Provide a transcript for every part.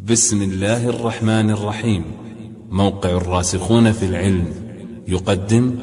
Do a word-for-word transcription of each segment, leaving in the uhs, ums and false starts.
بسم الله الرحمن الرحيم. موقع الراسخون في العلم يقدم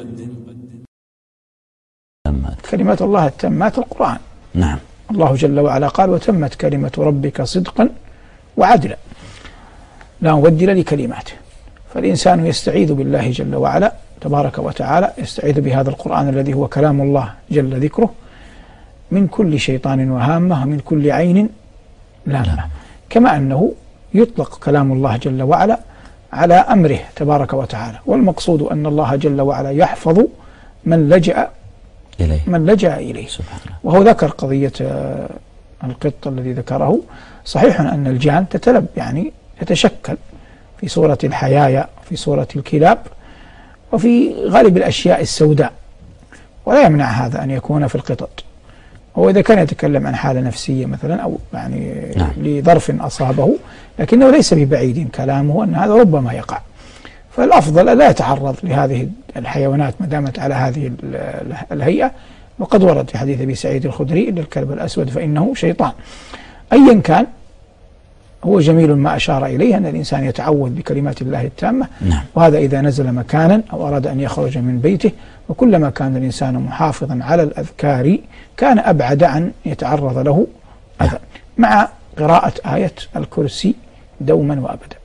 كلمات الله التامات القرآن. نعم. الله جل وعلا قال: وتمت كلمة ربك صدقا وعدلا لا مبدل لكلماته. فالإنسان يستعيذ بالله جل وعلا تبارك وتعالى، يستعيذ بهذا القرآن الذي هو كلام الله جل ذكره من كل شيطان وهامة ومن كل عين لامة، كما أنه يطلق كلام الله جل وعلا على أمره تبارك وتعالى. والمقصود أن الله جل وعلا يحفظ من لجأ إليه من لجأ إليه سبحانه. وهو ذكر قضية القط الذي ذكره. صحيح أن الجان تتلب يعني تتشكل في صورة الحيايا، في صورة الكلاب، وفي غالب الأشياء السوداء، ولا يمنع هذا أن يكون في القطط. هو إذا كان يتكلم عن حالة نفسية مثلا أو يعني نعم. لظرف أصابه، لكنه ليس ببعيد كلامه أن هذا ربما يقع. فالأفضل لا يتعرض لهذه الحيوانات ما دامت على هذه الهيئة. وقد ورد في حديث أبي سعيد الخدري: إن الكلب الأسود فإنه شيطان. أيا كان، هو جميل ما أشار إليه أن الإنسان يتعوذ بكلمات الله التامة. نعم. وهذا إذا نزل مكانا أو أراد أن يخرج من بيته. وكلما كان الإنسان محافظا على الأذكار كان أبعد عن يتعرض له أذى، مع قراءة آية الكرسي دوما وأبدا.